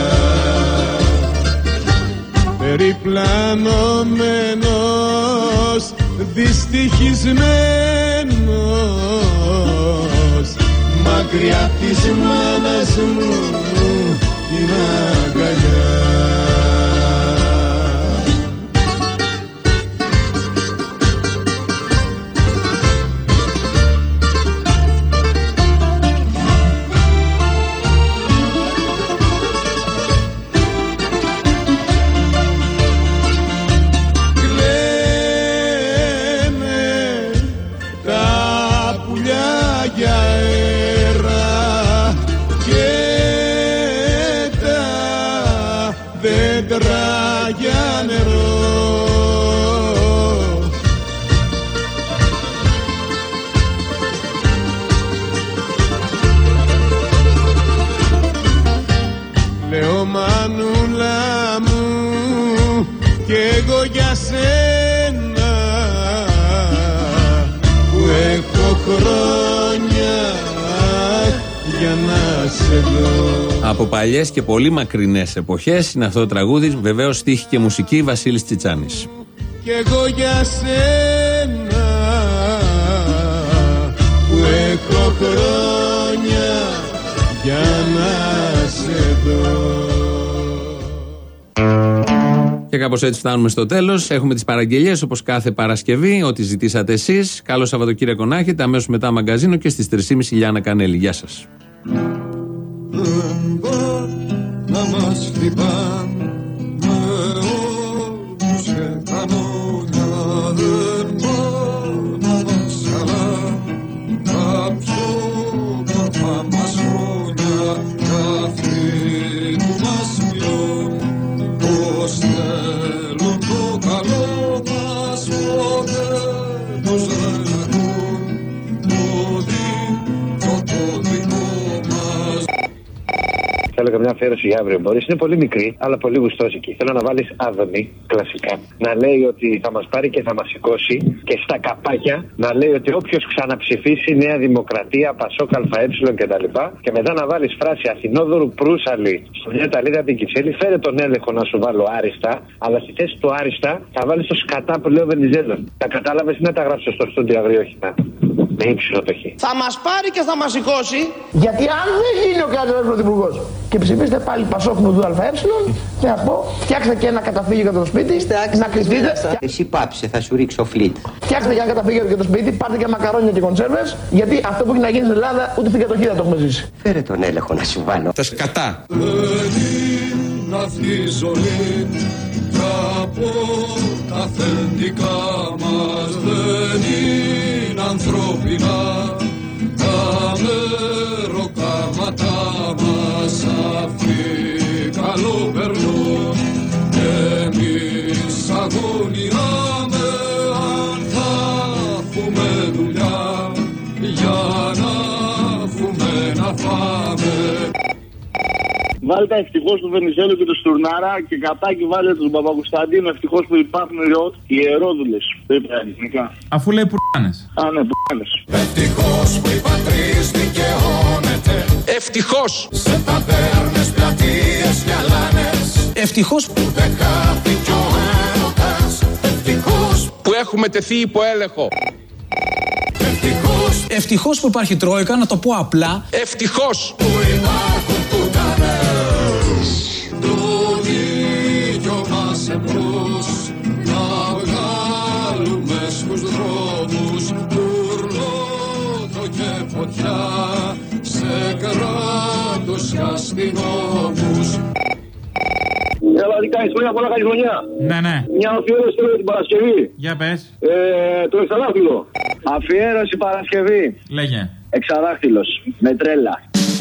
Περιπλανωμένος, δυστυχισμένος, μακριά απ' της μάνας μου, την αγκαλιά. Για νερό, λέω μανούλα σένα που έχω χρόνια για να σε δω. Από παλιές και πολύ μακρινές εποχές είναι αυτό το τραγούδι, βεβαίως στίχη και μουσική Βασίλης Τσιτσάνης. Κι εγώ για σένα που έχω χρόνια για να σε δω. Και κάπως έτσι φτάνουμε στο τέλος. Έχουμε τις παραγγελίες όπως κάθε Παρασκευή, ό,τι ζητήσατε εσείς. Καλό Σαββατοκύριακο να έχετε. Αμέσως μετά μαγκαζίνο και στις τρεις και μισή Λιάννα Κανέλη. Γεια σας. Να μας χτυπάν με όλους και κανόνια, δεν πάνε μας καλά τα πιο μορφά μας χρόνια, αυτοί που μας μιλούν πως θέλουν το καλό μας, ποτέ τους δεν ακούν το δικό το δικό μας. Θέλω καμιά αφιέρωση για αύριο. Μπορείς, είναι πολύ μικρή, αλλά πολύ γουστόσικη. Θέλω να βάλεις Άδωνη, κλασικά. Να λέει ότι θα μας πάρει και θα μας σηκώσει. Και στα καπάκια να λέει ότι όποιος ξαναψηφίσει Νέα Δημοκρατία, Πασόκ, ΑΕ κτλ. Και μετά να βάλεις φράση Αθηνόδωρου Προύσαλη στο μια ταλίδα την Κυψέλη. Φέρε τον έλεγχο να σου βάλω άριστα. Αλλά στη θέση του άριστα θα βάλεις το σκατά που λέει ο Βενιζέλος. Τα κατάλαβες ή να τα γράψω στο στούντιο αύριο, όχι να. Με ύψιλο το χ. Θα μας πάρει και θα μας σηκώσει. Γιατί αν δεν γίνει ο καλύτερος πρωθυπουργός και ψηφίσετε πάλι Πασόκ του ΑΕ, θα πω φτιάξτε και ένα καταφύγιο για το σπίτι. Να κλειστείτε. Εσύ πάψε, θα σου ρίξω φλίτ. Φτιάξτε και ένα καταφύγιο για το σπίτι, πάρτε και μακαρόνια και κονσέρβες. Γιατί αυτό που έχει να γίνει στην Ελλάδα ούτε στην κατοχή δεν το έχουμε ζήσει. Φέρε τον έλεγχο να σου βάλω. Τα σκατά. Δεν είναι αυτή η ζωή κι από τα αφεντικά μας δεν είναι ανθρώπινα τα μεροκάματα μας, αυτοί καλό περνούν και εμείς αγωνιάμε αν θα έχουμε δουλειά για να έχουμε να φάμε. Βάλτε ευτυχώς του Βενιζέλου και του Στουρνάρα και κατάκι βάλτε του Παπακουσταντίνου. Ευτυχώς που υπάρχουν οι ιερόδουλες. Δεν υπάρχει εθνικά. Αφού λέει πουράνες. Α, ναι, πουράνες. Ευτυχώς που η πατρίς δικαιώνεται. Ευτυχώς Σε ταβέρνες, πλατείες και αλάνες. Ευτυχώς που δεν χάθηκε ο έρωτας. Ευτυχώς που έχουμε τεθεί υπό έλεγχο. Ευτυχώς Ευτυχώς που υπάρχει Τρόικα, να το πω απλά. Ευτυχώς που υπάρχουν πουτανές. Το δίκιο μας εμπρός να βγάλουμε στους δρόμους τουρλότο και φωτιά σε κράτος και αστυνόμους. Έλα, τι κάνεις, χρόνια πολλά, καλή χρονιά. Ναι, ναι. Μια αφιέρωση τώρα την Παρασκευή. Για πες. Ε, το εξαδάχτυλο. Αφιέρωση Παρασκευή. Λέγε. Εξαδάχτυλος. Με τρέλα.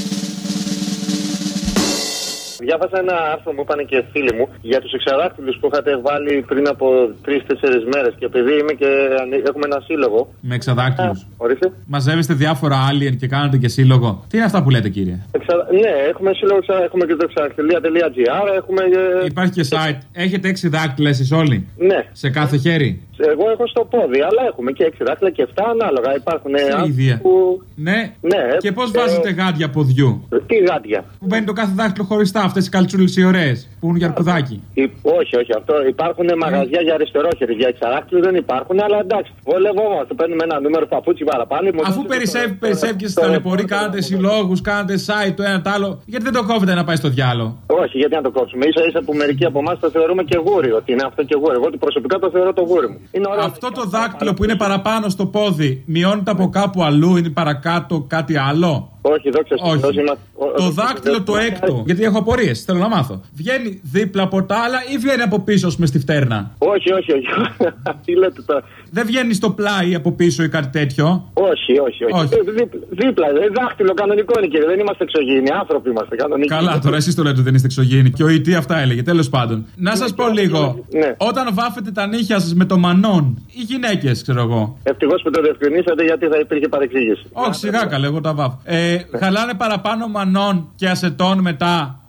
Διάβασα ένα άρθρο μου, είπαν και φίλοι μου, για τους εξαδάχτυλους που είχατε βάλει πριν από τρεις τέσσερις μέρες. Και επειδή είμαι και έχουμε ένα σύλλογο. Με εξαδάχτυλους. Ορίστε. Μαζεύεστε διάφορα alien και κάνετε και σύλλογο. Τι είναι αυτά που λέτε, κύριε? Εξα... Ναι, έχουμε σύλλογο, έχουμε και το εξαδαχτυλία τελεία τζι άρ. Έχουμε... Υπάρχει και site. Έχετε έξι δάκτυλα εσείς όλοι? Ναι. Σε κάθε χέρι? Εγώ έχω στο πόδι, αλλά έχουμε και έξι δάκτυλα και εφτά ανάλογα. Υπάρχουν ίδια. Που... Ναι. ναι. Και πώς ε... βάζετε γάντια ποδιού? Τι γάντια? Που μπαίνει το κάθε δάχτυλο χωριστά, αυτές οι καλτσούλες οι ωραίες που είναι για αρκουδάκι. Όχι, όχι, αυτό. Υπάρχουν μαγαζιά για αριστερόχερη. Για εξαδάχτυλου δεν υπάρχουν, αλλά εντάξει. Βολευόμαστε. Παίρνουμε ένα νούμερο παπούτσι παραπάνω. Αφού περισσεύει, περισσεύει και στα ταλαιπωρεί, κάνετε συλλόγου, κάνετε site το ένα το άλλο. Γιατί δεν το κόβετε να πάει στο διάλο? Όχι, γιατί να το κόψουμε. σα ίσα που μερικοί από εμά το θεωρούμε και γούρι. Ότι είναι αυτό και γούρι. Εγώ προσωπικά το θεωρώ το γούρι μου. Αυτό το δάκτυλο που είναι παραπάνω στο πόδι μειώνεται από κάπου αλλού, είναι παρακάτω κάτι άλλο? Όχι, δόξα τω Θεώ. Το δάκτυλο το έκτο, γιατί έχω απορίες, θέλω να μάθω. Βγαίνει δίπλα από τα άλλα ή βγαίνει από πίσω με στη φτέρνα? Όχι, όχι, όχι. Τι λέτε τώρα? Δεν βγαίνει στο πλάι από πίσω ή κάτι τέτοιο? Όχι, όχι, όχι. όχι. Δίπλα, δίπλα, δάχτυλο κανονικό είναι, κύριε. Δεν είμαστε εξωγήινοι, άνθρωποι είμαστε κανονικοί. Καλά, τώρα εσείς το λέτε ότι δεν είστε εξωγήινοι. Και ο ΙΤ αυτά έλεγε, τέλος πάντων. Να σας πω λίγο. Ναι. Όταν βάφετε τα νύχια σας με το μανόν, οι γυναίκες, ξέρω εγώ. Ευτυχώς που το διευκρινίσατε, γιατί θα υπήρχε παρεξήγηση. Όχι, σιγά καλέ, εγώ τα βάφω. Ε, χαλάνε παραπάνω μανόν και ασετών μετά?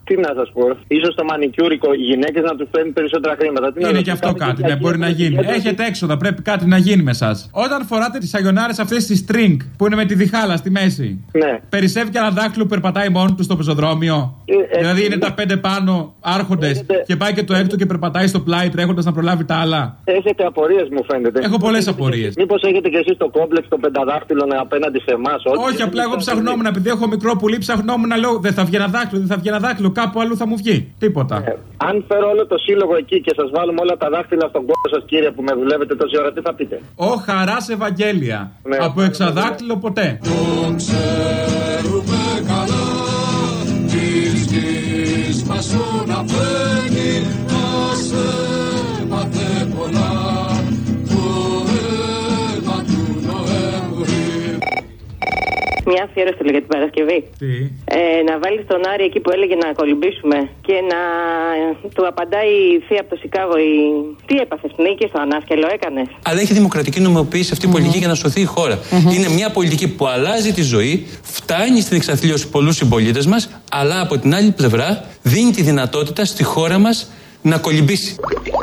Τι να σας πω, ίσως το μανικιούρικο οι γυναίκες να τους παίρνουν περισσότερα χρήματα. Τι είναι και αυτό κάτι, ναι, μπορεί να γίνει. Έχετε έξοδα, πρέπει κάτι να γίνει με εσάς. Όταν φοράτε τις σαγιονάρες αυτές τις string που είναι με τη διχάλα στη μέση, ναι. Περισσεύει και ένα δάχτυλο που περπατάει μόνο του στο πεζοδρόμιο. Ε, δηλαδή είναι τα πέντε πάνω άρχοντες έχετε... και πάει και το έκτο και περπατάει στο πλάι τρέχοντας να προλάβει τα άλλα. Έχετε απορίες, μου φαίνεται. Έχω πολλές απορίες. Μήπως έχετε και εσείς το κόμπλεξ των πενταδάχτυλων απέναντι σε εμάς? Όχι, απλά εγώ ψαχνόμουν, επειδή έχω μικρό πουλί, ψαχνόμουν να λέω δεν θα βγει ένα δάχτυλο, δεν θα βγει ένα δάχτυλο, κάπου αλλού θα μου βγει. Τίποτα. Ε, αν φέρω όλο το σύλλογο εκεί και σας βάλουμε όλα τα δάχτυλα στον κόλλο σας, κύριε, που με δουλεύετε τόση ώρα, τι θα πείτε? Ο χαράς Ευαγγέλια. Ναι. Από εξαδάκτυλο ποτέ. Το ξέρουμε καλά, της γης μας να φαίνει, μας έμαθε πολλά, το αίμα του Νοέμβρη. Μια αφιέρωση για την Παρασκευή. Τι? Ε, να βάλει τον Άρη εκεί που έλεγε να κολυμπήσουμε και να του απαντάει η θεία από το Σικάγο. Η... Τι έπαθες, νίκη στο ανάσκελο έκανες? Αλλά έχει δημοκρατική νομιμοποίηση αυτή η πολιτική mm-hmm. για να σωθεί η χώρα. Mm-hmm. Είναι μια πολιτική που αλλάζει τη ζωή, φτάνει στην εξαθλίωση πολλούς συμπολίτες μας, αλλά από την άλλη πλευρά δίνει τη δυνατότητα στη χώρα μας να κολυμπήσει.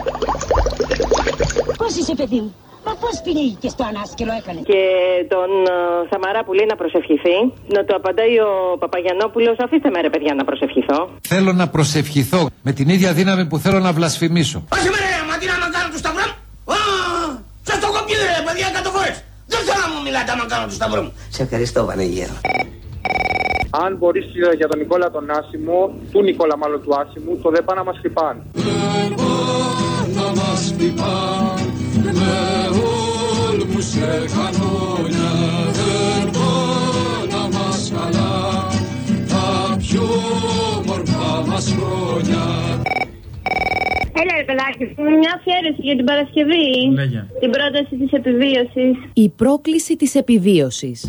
Πώς είσαι, παιδί μου? Μα πώς πήγε και στο ανάσκελο έκανε? Και τον uh, Σαμαρά που λέει να προσευχηθεί, να του απαντάει ο Παπαγιαννόπουλος, αφήστε με ρε παιδιά να προσευχηθώ. Θέλω να προσευχηθώ με την ίδια δύναμη που θέλω να βλασφημίσω. Όχι με ρε, μα τι να κάνω του σταυρό μου. Σας το κοπεί ρε παιδιά εκατό φορές. Δεν θέλω να μου μιλάτε άμα κάνω του σταυρό μου. Σε ευχαριστώ Βανεγέρο. Αν μπορείς για τον Νικόλα τον Άσιμο, του Νικόλα μάλλον του Άσιμου, το δεν πάνε να μας χτυπάν. Δεν πάνε να μας χτυπάν, με όλμους και κανόνια, δεν πάνε να μας καλά, τα πιο μορφά μας χρόνια. Έλα ρε παιδάκι, μια αφιέρωση για την Παρασκευή. Λέγε. Την πρόταση της επιβίωσης. Η πρόκληση της επιβίωσης.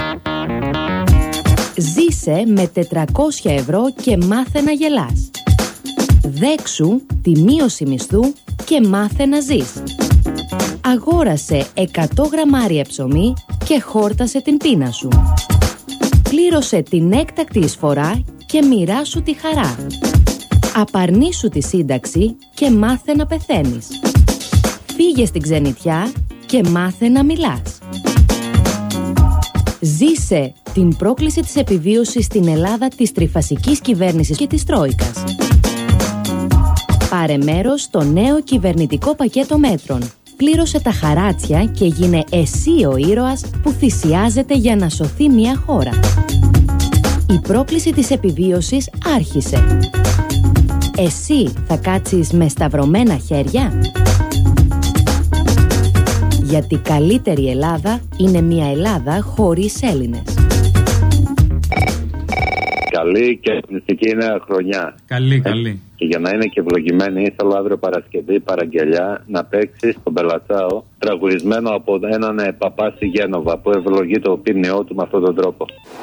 Ζήσε με τετρακόσια ευρώ και μάθε να γελάς. Δέξου τη μείωση μισθού και μάθε να ζεις. Αγόρασε εκατό γραμμάρια ψωμί και χόρτασε την πείνα σου. Πλήρωσε την έκτακτη εισφορά και μοιράσου τη χαρά. Απαρνήσου τη σύνταξη και μάθε να πεθαίνεις. Φύγε στην ξενιτιά και μάθε να μιλάς. Ζήσε την πρόκληση της επιβίωσης στην Ελλάδα της τριφασικής κυβέρνησης και της Τρόικας. Πάρε μέρος στο νέο κυβερνητικό πακέτο μέτρων. Πλήρωσε τα χαράτσια και γίνε εσύ ο ήρωας που θυσιάζεται για να σωθεί μια χώρα. Η πρόκληση της επιβίωσης άρχισε. Εσύ θα κάτσεις με σταυρωμένα χέρια? Γιατί καλύτερη Ελλάδα είναι μια Ελλάδα χωρίς Έλληνες. Καλή και εθνιστική νέα χρονιά. Καλή, καλή. Και για να είναι και ευλογημένη, ήθελα αύριο Παρασκευή παραγγελιά να παίξει στον Πελατσάο, τραγουδισμένο από έναν παπά στη Γένοβα που ευλογεί το ποιμνιό του με αυτόν τον τρόπο.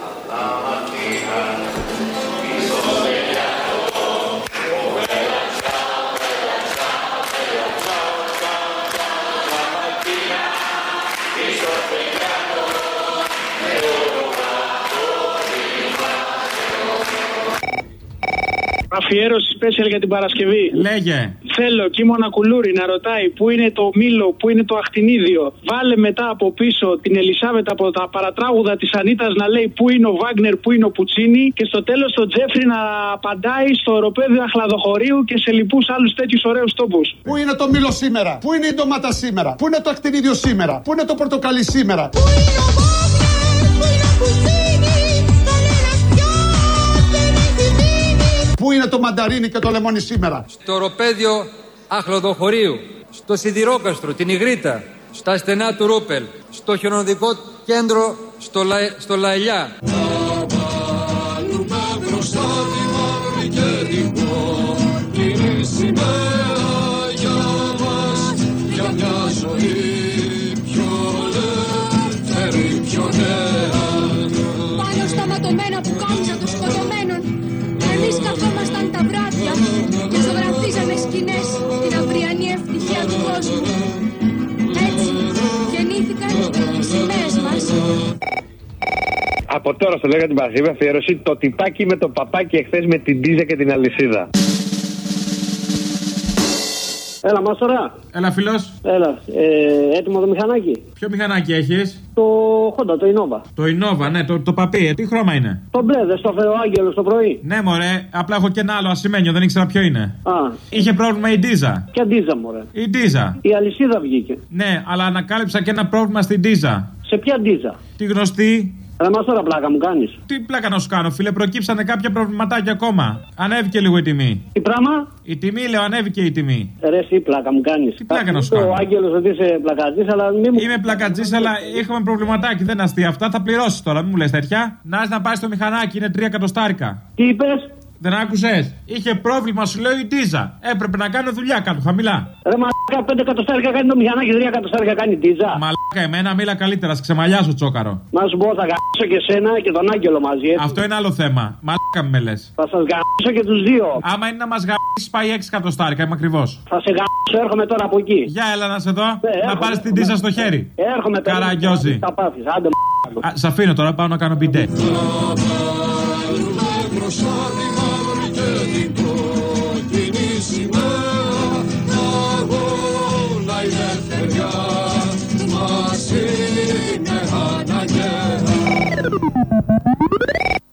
Αφιέρωση special για την Παρασκευή. Λέγε. Θέλω Κίμωνα Κουλούρη να ρωτάει πού είναι το Μήλο, πού είναι το Αχτινίδιο. Βάλε μετά από πίσω την Ελισάβετ από τα παρατράγουδα της Ανίτας να λέει πού είναι ο Βάγνερ, πού είναι ο Πουτσίνι. Και στο τέλος το Τζέφρι να απαντάει στο οροπέδιο Αχλαδοχωρίου και σε λοιπούς άλλους τέτοιους ωραίους τόπους. Πού είναι το Μήλο σήμερα, πού είναι η ντομάτα σήμερα, πού είναι το Αχτινίδιο σήμερα, πού είναι το πορτοκαλί σήμερα. Πού είναι ο Βάγνερ, πού είναι ο Πουτσίνι. Πού είναι το μανταρίνι και το λεμόνι σήμερα. Στο οροπέδιο Αχλοδοχωρίου, στο Σιδηρόκαστρο, την Ιγρήτα, στα στενά του Ρούπελ, στο χιονοδικό κέντρο στο, Λα... στο Λαηλιά. Να βάλουμε μπροστά τη μαύρη και την κόκκινη σημαία για μας, για μια ζωή πιο ελεύθερη, πιο νέα. Πάνω στα ματωμένα που κάμισαν των σκοτωμένων, εμείς καθόμασταν τα βράδια και ζωγραφίζαμε σκηνές στην αυριανή ευτυχία του κόσμου. Έτσι γεννήθηκαν οι σημαίες μας. Από τώρα στο λέω για την Παρασκευή αφιέρωση το τυπάκι με το παπάκι εχθές με την Ντίζα και την αλυσίδα. Έλα, Μάστορα. Έλα, φίλος. Έλα. Ε, έτοιμο το μηχανάκι. Ποιο μηχανάκι έχεις? Το Honda, το Innova. Το Innova, ναι, το, το παπί. Τι χρώμα είναι? Το μπλε, δεν στο φέρω Άγγελο το πρωί. Ναι, μωρέ, απλά έχω και ένα άλλο ασημένιο, δεν ήξερα ποιο είναι. Α. Είχε πρόβλημα η Ντίζα. Ποια Ντίζα, μωρέ? Η Ντίζα. Η αλυσίδα βγήκε. Ναι, αλλά ανακάλυψα και ένα πρόβλημα στην Ντίζα. Σε ποια Ντίζα? Τη γνωστή. Ρε μας τώρα πλάκα μου κάνεις. Τι πλάκα να σου κάνω, φίλε, προκύψανε κάποια προβληματάκια ακόμα. Ανέβηκε λίγο η τιμή. Τι πράγμα? Η τιμή, λέω, ανέβηκε η τιμή. Ρε, εσύ πλάκα μου κάνεις. Τι πλάκα να σου κάνω? Ο Άγγελος ότι είσαι πλακατζής, αλλά μην μου. Είμαι πλακατζής, αλλά έχουμε προβληματάκι, δεν αστεία αυτά. Θα πληρώσεις τώρα, μην μου λες τέτοια. Να έρθει να πάει στο μηχανάκι, είναι τρία εκατοστάρικα. Τι είπες? Δεν άκουσες? Είχε πρόβλημα, σου λέω, η Ντίζα. Έπρεπε να κάνω δουλειά κάτω χαμηλά. Ρε μαλάκα, πέντε εκατοστάρικα κάνει το μηχανάκι, τρία εκατοστάρικα κάνει η Ντίζα. Μαλάκα, εμένα μίλα καλύτερα, ξεμαλιάσω τσόκαρο. Να σου πω, θα γαμίσω και σένα και τον Άγγελο μαζί, έτσι. Αυτό είναι άλλο θέμα. Μαλάκα με λες. Θα σας γαμίσω και τους δύο. Άμα είναι να μας γαμίσεις, πάει έξι εκατοστάρικα, είμαι ακριβώς. Θα σε γαμίσω, έρχομαι τώρα από εκεί. Για έλα να σε δω, ε, να πάρεις την Ντίζα στο χέρι. Έρχομαι τώρα. Καραγκιόζη. Θα πάθεις, άντε. Σ' αφήνω τώρα, πάω να κάνω μπιντέ.